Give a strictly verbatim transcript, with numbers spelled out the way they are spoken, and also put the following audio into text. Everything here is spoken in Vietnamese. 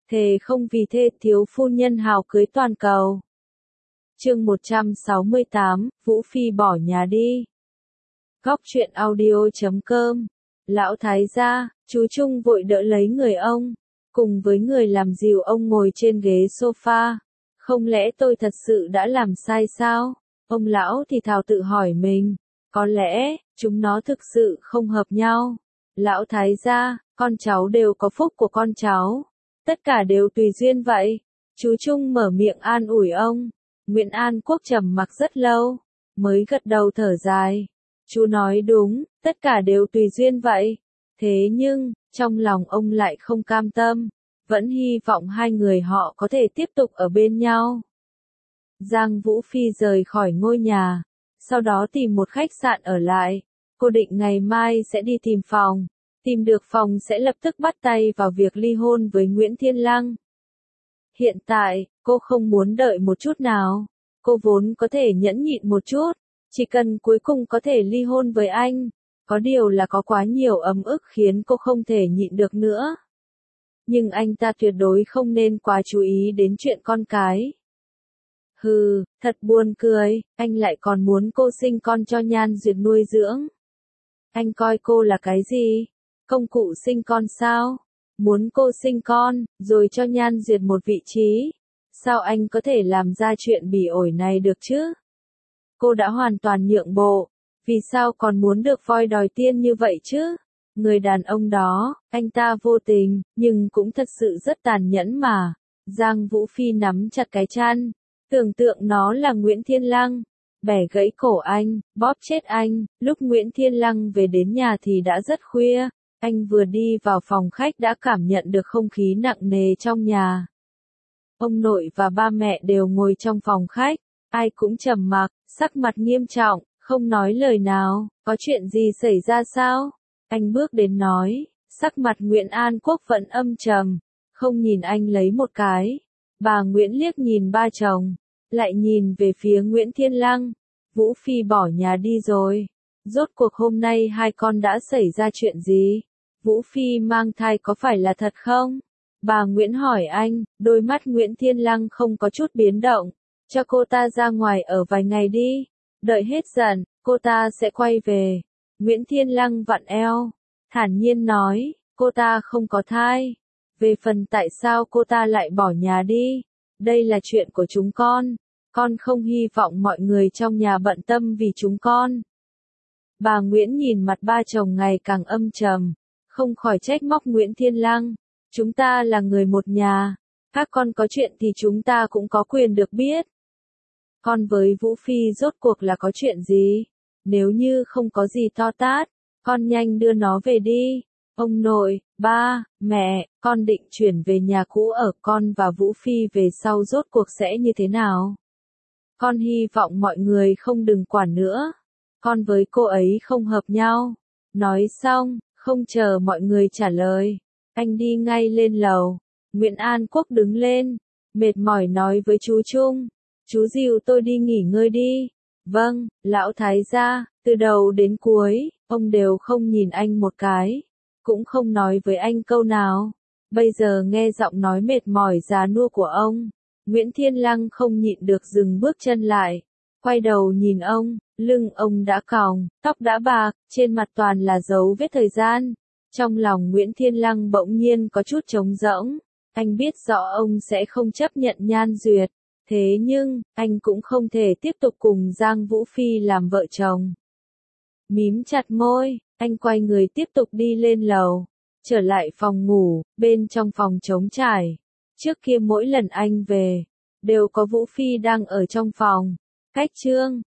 thề không vì thê thiếu phu nhân hào cưới toàn cầu. Chương một trăm sáu mươi tám, Vũ Phi bỏ nhà đi. Góc truyện audio chấm com. Lão thái gia, chú Trung vội đỡ lấy người ông, cùng với người làm dìu ông ngồi trên ghế sofa. Không lẽ tôi thật sự đã làm sai sao? Ông lão thì thào tự hỏi mình, có lẽ, chúng nó thực sự không hợp nhau. Lão thái gia, con cháu đều có phúc của con cháu. Tất cả đều tùy duyên vậy. Chú Trung mở miệng an ủi ông. Nguyễn An Quốc trầm mặc rất lâu, mới gật đầu thở dài. Chú nói đúng, tất cả đều tùy duyên vậy. Thế nhưng, trong lòng ông lại không cam tâm, vẫn hy vọng hai người họ có thể tiếp tục ở bên nhau. Giang Vũ Phi rời khỏi ngôi nhà, sau đó tìm một khách sạn ở lại. Cô định ngày mai sẽ đi tìm phòng, tìm được phòng sẽ lập tức bắt tay vào việc ly hôn với Nguyễn Thiên Lăng. Hiện tại, cô không muốn đợi một chút nào. Cô vốn có thể nhẫn nhịn một chút, chỉ cần cuối cùng có thể ly hôn với anh. Có điều là có quá nhiều ấm ức khiến cô không thể nhịn được nữa. Nhưng anh ta tuyệt đối không nên quá chú ý đến chuyện con cái. Hừ, thật buồn cười, anh lại còn muốn cô sinh con cho Nhan Duyệt nuôi dưỡng. Anh coi cô là cái gì? Công cụ sinh con sao? Muốn cô sinh con, rồi cho Nhan Duyệt một vị trí. Sao anh có thể làm ra chuyện bỉ ổi này được chứ? Cô đã hoàn toàn nhượng bộ, vì sao còn muốn được voi đòi tiên như vậy chứ? Người đàn ông đó, anh ta vô tình, nhưng cũng thật sự rất tàn nhẫn mà. Giang Vũ Phi nắm chặt cái chăn, tưởng tượng nó là Nguyễn Thiên Lăng, bẻ gãy cổ anh, bóp chết anh. Lúc Nguyễn Thiên Lăng về đến nhà thì đã rất khuya, anh vừa đi vào phòng khách đã cảm nhận được không khí nặng nề trong nhà. Ông nội và ba mẹ đều ngồi trong phòng khách, ai cũng trầm mặc, sắc mặt nghiêm trọng, không nói lời nào. Có chuyện gì xảy ra sao? Anh bước đến nói, sắc mặt Nguyễn An Quốc vẫn âm trầm, không nhìn anh lấy một cái. Bà Nguyễn liếc nhìn ba chồng, lại nhìn về phía Nguyễn Thiên Lăng. Vũ Phi bỏ nhà đi rồi. Rốt cuộc hôm nay hai con đã xảy ra chuyện gì? Vũ Phi mang thai có phải là thật không? Bà Nguyễn hỏi anh. Đôi mắt Nguyễn Thiên Lăng không có chút biến động. Cho cô ta ra ngoài ở vài ngày đi. Đợi hết giận, cô ta sẽ quay về. Nguyễn Thiên Lăng vặn eo, thản nhiên nói, cô ta không có thai. Về phần tại sao cô ta lại bỏ nhà đi, đây là chuyện của chúng con. Con không hy vọng mọi người trong nhà bận tâm vì chúng con. Bà Nguyễn nhìn mặt ba chồng ngày càng âm trầm, không khỏi trách móc Nguyễn Thiên Lăng. Chúng ta là người một nhà, các con có chuyện thì chúng ta cũng có quyền được biết. Con với Vũ Phi rốt cuộc là có chuyện gì? Nếu như không có gì to tát, con nhanh đưa nó về đi. Ông nội, ba, mẹ, con định chuyển về nhà cũ ở. Con và Vũ Phi về sau rốt cuộc sẽ như thế nào? Con hy vọng mọi người không đừng quản nữa. Con với cô ấy không hợp nhau. Nói xong, không chờ mọi người trả lời, anh đi ngay lên lầu. Nguyễn An Quốc đứng lên, mệt mỏi nói với chú Trung, chú dìu tôi đi nghỉ ngơi đi. Vâng, lão thái gia. Từ đầu đến cuối, ông đều không nhìn anh một cái, cũng không nói với anh câu nào. Bây giờ nghe giọng nói mệt mỏi già nua của ông, Nguyễn Thiên Lăng không nhịn được dừng bước chân lại, quay đầu nhìn ông. Lưng ông đã còng, tóc đã bạc, trên mặt toàn là dấu vết thời gian. Trong lòng Nguyễn Thiên Lăng bỗng nhiên có chút trống rỗng. Anh biết rõ ông sẽ không chấp nhận Nhan Duyệt, thế nhưng, anh cũng không thể tiếp tục cùng Giang Vũ Phi làm vợ chồng. Mím chặt môi, anh quay người tiếp tục đi lên lầu, trở lại phòng ngủ. Bên trong phòng trống trải, trước kia mỗi lần anh về, đều có Vũ Phi đang ở trong phòng. Cách chương